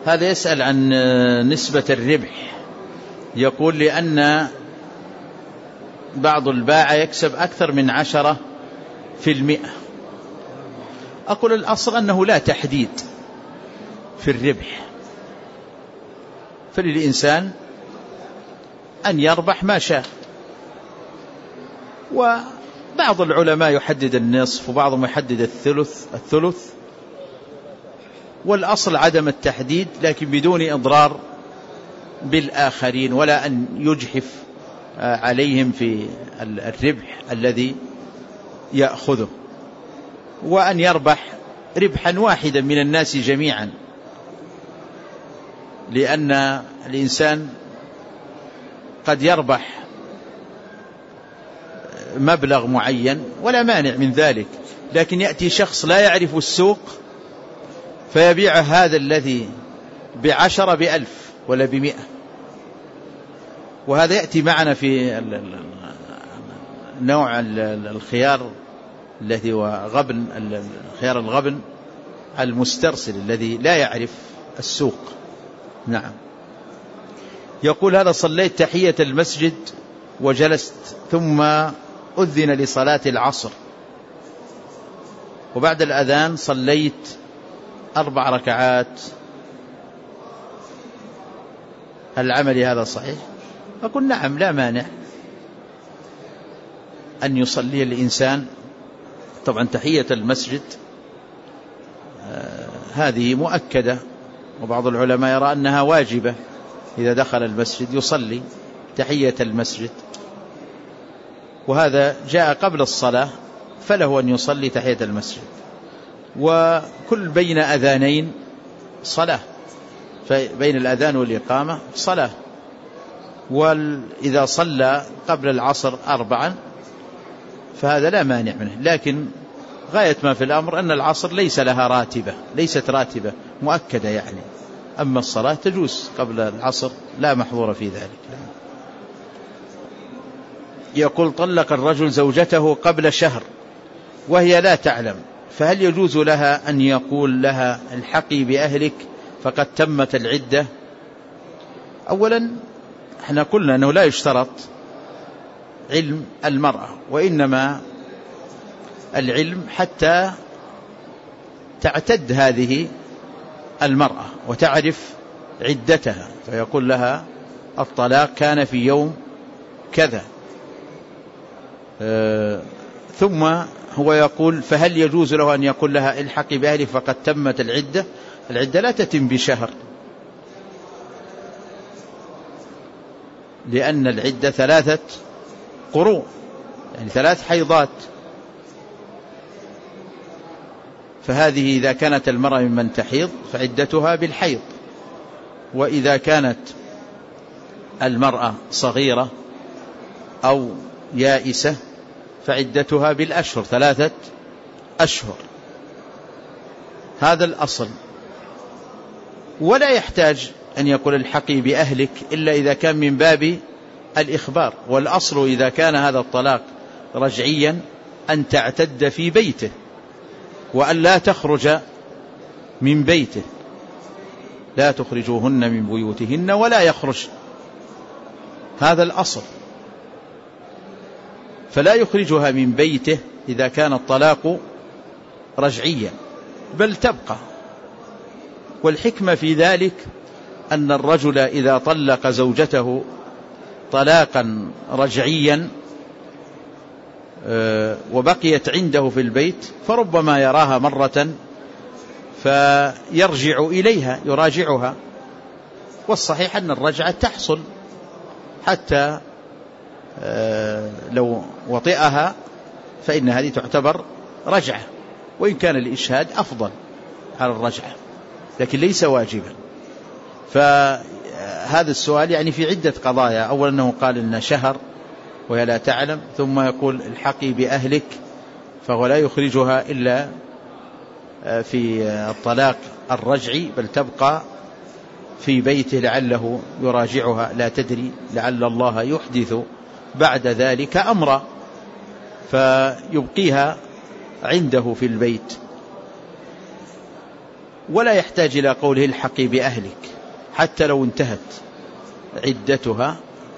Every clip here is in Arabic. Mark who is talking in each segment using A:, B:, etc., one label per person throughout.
A: هذا يسأل عن نسبة الربح، يقول لأن بعض البائع يكسب أكثر من 10%. أقول الأصل أنه لا تحديد في الربح، فللإنسان أن يربح ما شاء، وبعض العلماء يحدد النصف وبعضهم يحدد الثلث، والأصل عدم التحديد لكن بدون إضرار بالآخرين، ولا أن يجحف عليهم في الربح الذي يأخذه، وأن يربح ربحا واحدا من الناس جميعا، لأن الإنسان قد يربح مبلغ معين ولا مانع من ذلك، لكن يأتي شخص لا يعرف السوق فيبيع هذا الذي ب10 ب1000 ولا ب100. وهذا يأتي معنا في نوع الخيار الذي هو غبن، خيار الغبن المسترسل الذي لا يعرف السوق. نعم. يقول هذا: صليت تحية المسجد وجلست، ثم أذن لصلاة العصر، وبعد الأذان صليت 4 ركعات، هل عملي هذا صحيح؟ أقول نعم، لا مانع أن يصلي الإنسان. طبعا تحية المسجد هذه مؤكدة، وبعض العلماء يرى أنها واجبة، إذا دخل المسجد يصلي تحية المسجد، وهذا جاء قبل الصلاة، فله أن يصلي تحية المسجد. وكل بين أذانين صلاة، فبين الأذان والإقامة صلاة، وإذا صلى قبل العصر 4 فهذا لا مانع منه، لكن غاية ما في الأمر أن العصر ليس لها راتبة، ليست راتبة مؤكدة يعني، أما الصلاة تجوز قبل العصر لا محظور في ذلك. يقول: طلق الرجل زوجته قبل شهر وهي لا تعلم، فهل يجوز لها أن يقول لها الحقي بأهلك فقد تمت العدة؟ أولا احنا قلنا أنه لا يشترط علم المرأة، وإنما العلم حتى تعتد هذه المرأة وتعرف عدتها، فيقول لها الطلاق كان في يوم كذا. ثم هو يقول: فهل يجوز له أن يقول لها الحقي بأهلك فقد تمت العدة؟ العدة لا تتم بشهر، لأن العدة 3 قروء، يعني 3 حيضات، فهذه إذا كانت المرأة ممن تحيض فعدتها بالحيض، وإذا كانت المرأة صغيرة أو يائسة فعدتها بالأشهر، 3 أشهر. هذا الأصل، ولا يحتاج أن يقول الحقي بأهلك إلا إذا كان من باب الإخبار، والأصل إذا كان هذا الطلاق رجعيا أن تعتد في بيته وأن لا تخرج من بيته، لا تخرجوهن من بيوتهن ولا يخرج، هذا الأصل، فلا يخرجها من بيته إذا كان الطلاق رجعيا، بل تبقى. والحكمة في ذلك أن الرجل إذا طلق زوجته طلاقا رجعيا وبقيت عنده في البيت، فربما يراها مرة فيرجع إليها يراجعها، والصحيح أن الرجعة تحصل حتى لو وطئها فإن هذه تعتبر رجعة، وإن كان الإشهاد أفضل على الرجعة لكن ليس واجبا. فهذا السؤال يعني في عدة قضايا: أولا أنه قال إن شهر وهي لا تعلم، ثم يقول الحقي بأهلك، فهو لا يخرجها إلا في الطلاق الرجعي، بل تبقى في بيته لعله يراجعها، لا تدري لعل الله يحدث بعد ذلك أمرا فيبقيها عنده في البيت. ولا يحتاج إلى قوله الحقي بأهلك حتى لو انتهت عدتها،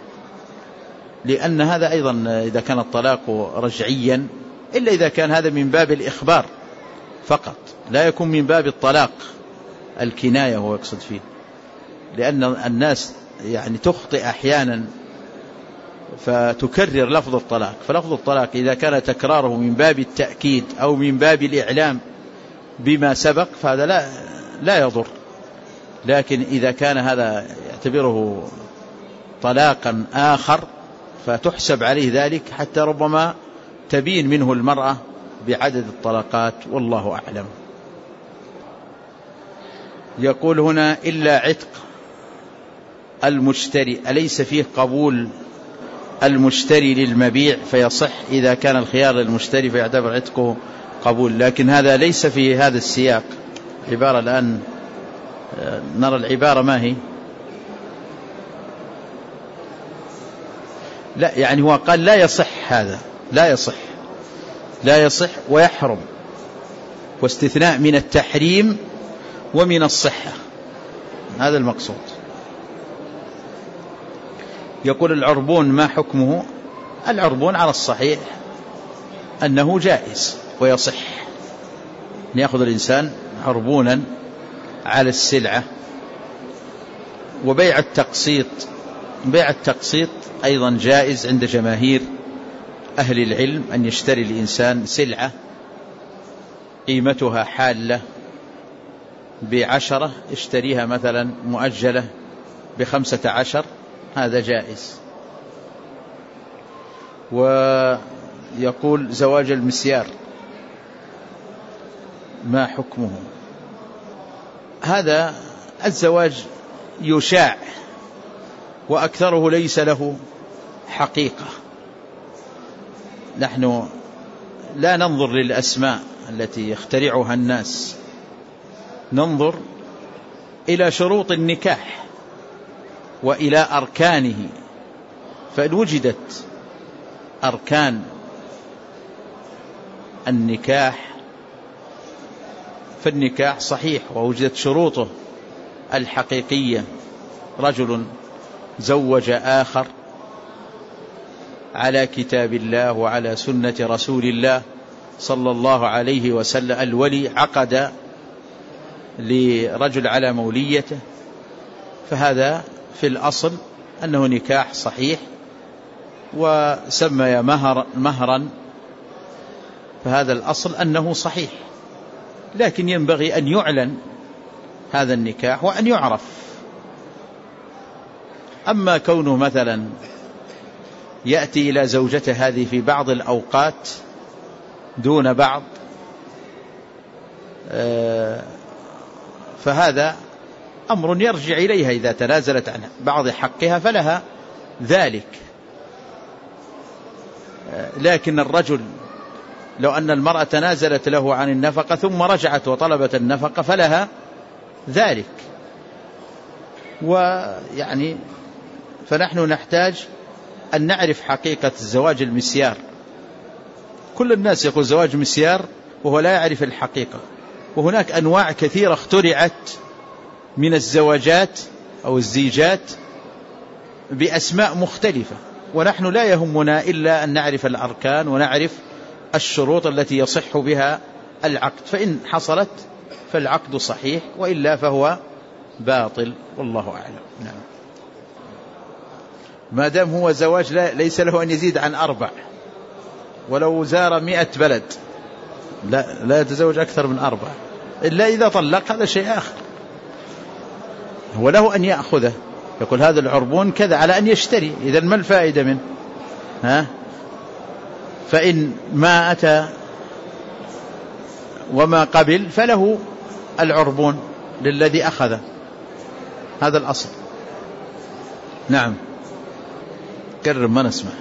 A: لأن هذا أيضا إذا كان الطلاق رجعيا، إلا إذا كان هذا من باب الإخبار فقط، لا يكون من باب الطلاق الكناية هو يقصد فيه، لأن الناس يعني تخطئ أحيانا فتكرر لفظ الطلاق. فلفظ الطلاق إذا كان تكراره من باب التأكيد أو من باب الإعلام بما سبق فهذا لا يضر، لكن إذا كان هذا يعتبره طلاقا آخر فتحسب عليه ذلك، حتى ربما تبين منه المرأة بعدد الطلقات، والله أعلم. يقول هنا إلا عتق المشتري، أليس فيه قبول المشتري للمبيع فيصح إذا كان الخيار للمشتري فيعتبر عتقه قبول؟ لكن هذا ليس في هذا السياق. عبارة الآن نرى العبارة ما هي، لا يعني هو قال لا يصح، هذا لا يصح ويحرم، واستثناء من التحريم ومن الصحة، هذا المقصود. يقول العربون ما حكمه؟ العربون على الصحيح أنه جائز ويصح أن يأخذ الإنسان عربونا على السلعة. وبيع التقسيط أيضا جائز عند جماهير أهل العلم، أن يشتري الإنسان سلعة قيمتها حالة ب10، اشتريها مثلا مؤجلة ب15، هذا جائز. ويقول زواج المسيار ما حكمه؟ هذا الزواج يشاع وأكثره ليس له حقيقة. نحن لا ننظر للأسماء التي يخترعها الناس، ننظر إلى شروط النكاح وإلى أركانه، فإن وجدت أركان النكاح فالنكاح صحيح، ووجدت شروطه الحقيقية، رجل زوج آخر على كتاب الله وعلى سنة رسول الله صلى الله عليه وسلم، الولي عقد لرجل على موليته، فهذا في الأصل أنه نكاح صحيح وسمي مهرا، فهذا الأصل أنه صحيح. لكن ينبغي أن يعلن هذا النكاح وأن يعرف. أما كونه مثلا يأتي إلى زوجته هذه في بعض الأوقات دون بعض، فهذا أمر يرجع إليها، إذا تنازلت عن بعض حقها فلها ذلك. لكن الرجل لو أن المرأة تنازلت له عن النفقة ثم رجعت وطلبت النفقة فلها ذلك. ويعني فنحن نحتاج أن نعرف حقيقة الزواج المسيار. كل الناس يقول زواج مسيار وهو لا يعرف الحقيقة. وهناك أنواع كثيرة اخترعت من الزواجات أو الزيجات بأسماء مختلفة، ونحن لا يهمنا إلا أن نعرف الأركان ونعرف الشروط التي يصح بها العقد، فإن حصلت فالعقد صحيح، وإلا فهو باطل، والله أعلم. نعم. ما دام هو زواج ليس له أن يزيد عن 4، ولو زار 100 بلد لا يتزوج أكثر من 4 إلا إذا طلق، هذا شيء آخر. هو له أن يأخذه، يقول هذا العربون كذا على أن يشتري، إذن ما الفائدة منه؟ فإن ما أتى وما قبل فله العربون للذي أخذه، هذا الأصل. نعم. كرم ما نسمع.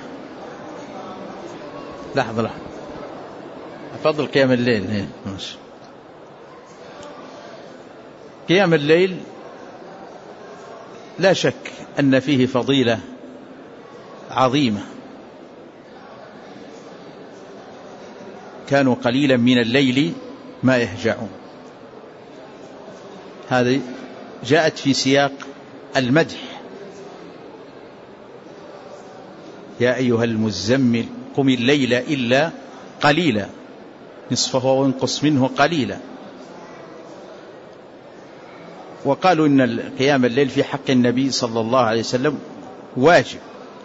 A: لحظة أفضل قيام الليل. ماشي. قيام الليل لا شك أن فيه فضيلة عظيمة. كانوا قليلا من الليل ما يهجعون، هذه جاءت في سياق المدح: يا أيها المزمل قم الليل إلا قليلا نصفه وانقص منه قليلا. وقالوا إن قيام الليل في حق النبي صلى الله عليه وسلم واجب،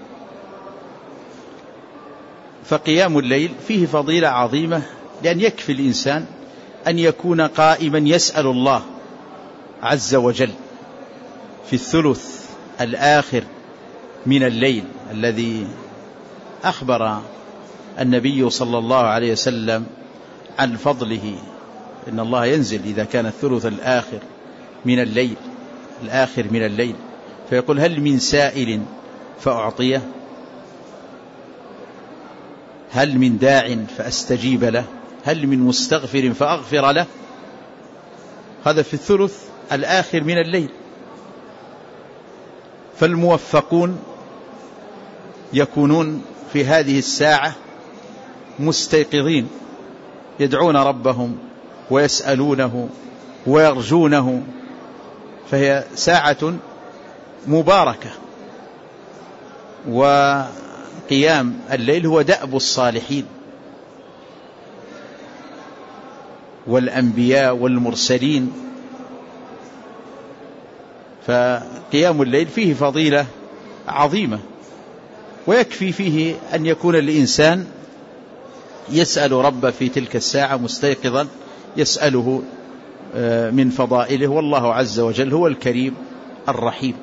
A: فقيام الليل فيه فضيلة عظيمة، لأن يكفي الإنسان أن يكون قائما يسأل الله عز وجل في الثلث الآخر من الليل الذي أخبر النبي صلى الله عليه وسلم عن فضله، إن الله ينزل إذا كان الثلث الآخر من الليل فيقول: هل من سائل فأعطيه، هل من داع فأستجيب له، هل من مستغفر فأغفر له. هذا في الثلث الآخر من الليل. فالموفقون يكونون في هذه الساعة مستيقظين، يدعون ربهم ويسألونه ويرجونه، فهي ساعة مباركة. وقيام الليل هو دأب الصالحين والأنبياء والمرسلين، فقيام الليل فيه فضيلة عظيمة، ويكفي فيه أن يكون الإنسان يسأل ربه في تلك الساعة مستيقظا، يسأله من فضائله، والله عز وجل هو الكريم الرحيم.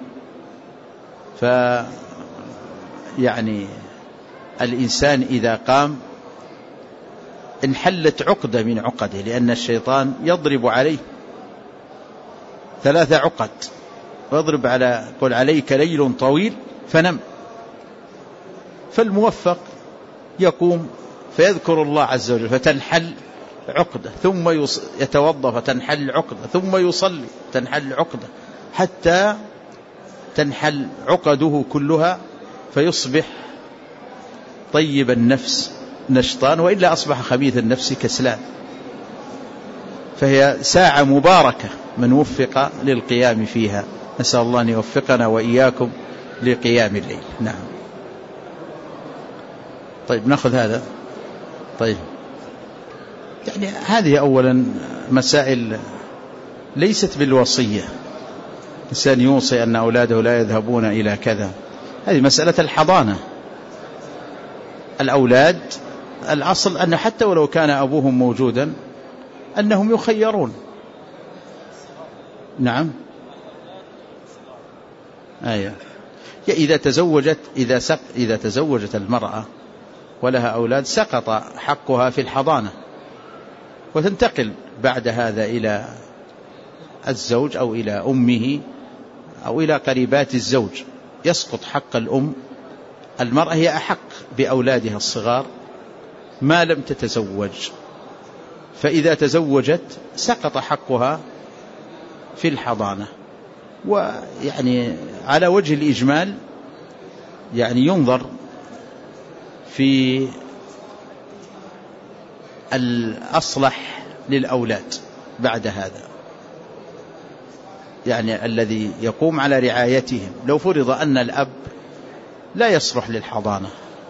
A: يعني الإنسان إذا قام انحلت عقدة من عقده، لأن الشيطان يضرب عليه 3 عقد، ويضرب قل عليك ليل طويل فنم. فالموفق يقوم فيذكر الله عز وجل فتنحل عقدة، ثم يتوضأ فتنحل عقدة، ثم يصلي تنحل عقدة، حتى تنحل عقده كلها، فيصبح طيب النفس نشطان، وإلا أصبح خبيث النفس كسلان. فهي ساعة مباركة من وفق للقيام فيها، نسأل الله أن يوفقنا وإياكم لقيام الليل. نعم. طيب نأخذ هذا. طيب يعني هذه أولا مسائل ليست بالوصية، إنسان يوصي أن أولاده لا يذهبون إلى كذا، هذه مسألة الحضانة. الأولاد الأصل أن حتى ولو كان أبوهم موجودا أنهم يخيرون. نعم. أيوة. إذا تزوجت المرأة ولها أولاد سقط حقها في الحضانة، وتنتقل بعد هذا إلى الزوج أو إلى أمه أو إلى قريبات الزوج، يسقط حق الأم. المرأة هي أحق بأولادها الصغار ما لم تتزوج، فإذا تزوجت سقط حقها في الحضانة. ويعني على وجه الإجمال يعني ينظر في الأصلح للأولاد بعد هذا، يعني الذي يقوم على رعايتهم. لو فرض أن الأب لا يصلح للحضانة،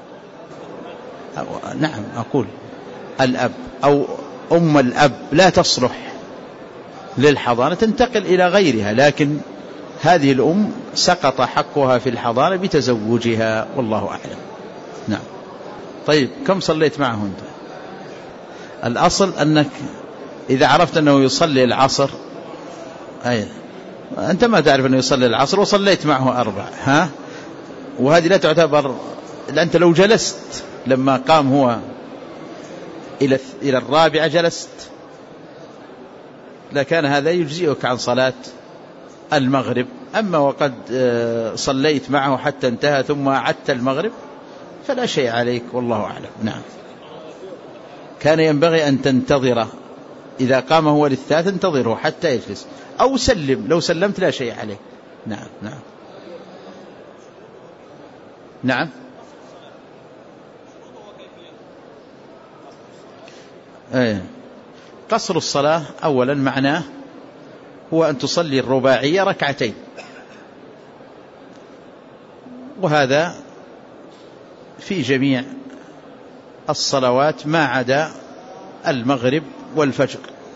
A: نعم أقول الأب أو أم الأب لا تصلح للحضانة، تنتقل إلى غيرها، لكن هذه الأم سقط حقها في الحضانة بتزوجها، والله أعلم. نعم. طيب كم صليت معه أنت؟ الأصل أنك إذا عرفت أنه يصلي العصر، أنت ما تعرف أنه يصلي العصر وصليت معه 4، وهذه لا تعتبر. أنت لو جلست لما قام هو إلى 4 جلست، لكان هذا يجزئك عن صلاة المغرب. أما وقد صليت معه حتى انتهى ثم عدت المغرب فلا شيء عليك، والله أعلم. نعم. كان ينبغي أن تنتظره، إذا قام هو للثالث انتظره حتى يجلس، أو سلم، لو سلمت لا شيء عليك. نعم. نعم. نعم. قصر الصلاة أولا معناه هو أن تصلي الرباعية ركعتين، وهذا في جميع الصلوات ما عدا المغرب والفجر.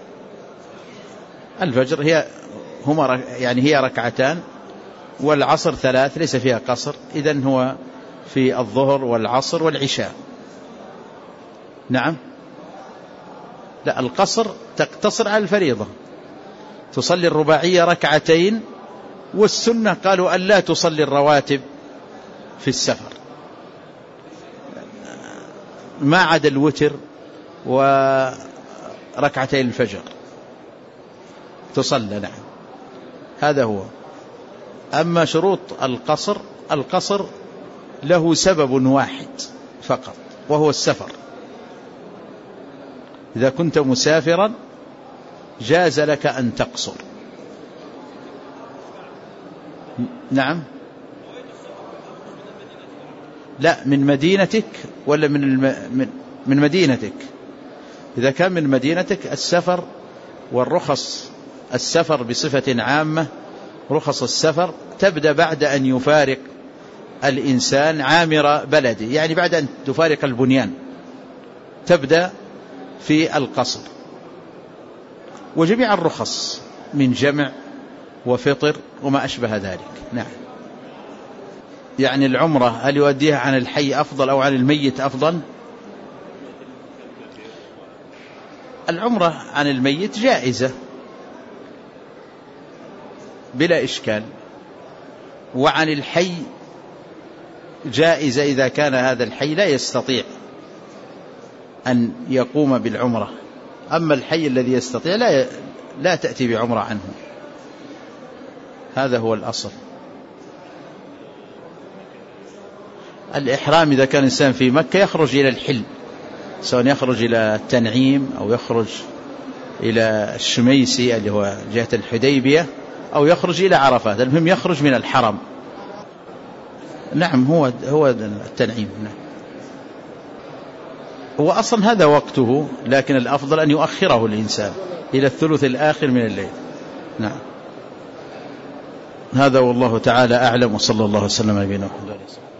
A: الفجر هي ركعتان، والعصر 3 ليس فيها قصر، إذن هو في الظهر والعصر والعشاء. نعم، لا، القصر تقتصر على الفريضة، تصلي الرباعية ركعتين، والسنة قالوا أن لا تصلي الرواتب في السفر ما عدا الوتر وركعتين الفجر تصلى. نعم، هذا هو. أما شروط القصر له سبب واحد فقط، وهو السفر. إذا كنت مسافرا جاز لك أن تقصر. نعم، لا، من مدينتك ولا من مدينتك. إذا كان من مدينتك السفر والرخص السفر بصفة عامة، رخص السفر تبدأ بعد أن يفارق الإنسان عامر بلده، يعني بعد أن تفارق البنيان تبدأ في القصر. وجميع الرخص من جمع وفطر وما أشبه ذلك. نعم. يعني العمرة هل يؤديها عن الحي أفضل أو عن الميت أفضل؟ العمرة عن الميت جائزة بلا إشكال، وعن الحي جائزة إذا كان هذا الحي لا يستطيع أن يقوم بالعمرة. أما الحي الذي يستطيع لا تأتي بعمرة عنه. هذا هو الأصل. الإحرام إذا كان الإنسان في مكة يخرج إلى الحل، سواء يخرج إلى التنعيم أو يخرج إلى الشميسي اللي هو جهة الحديبية، أو يخرج إلى عرفات، المهم يخرج من الحرم. نعم، هو التنعيم. نعم، هو أصلا هذا وقته، لكن الأفضل أن يؤخره الإنسان إلى الثلث الآخر من الليل. نعم، هذا والله تعالى أعلم، وصلى الله وسلم على نبينا محمد.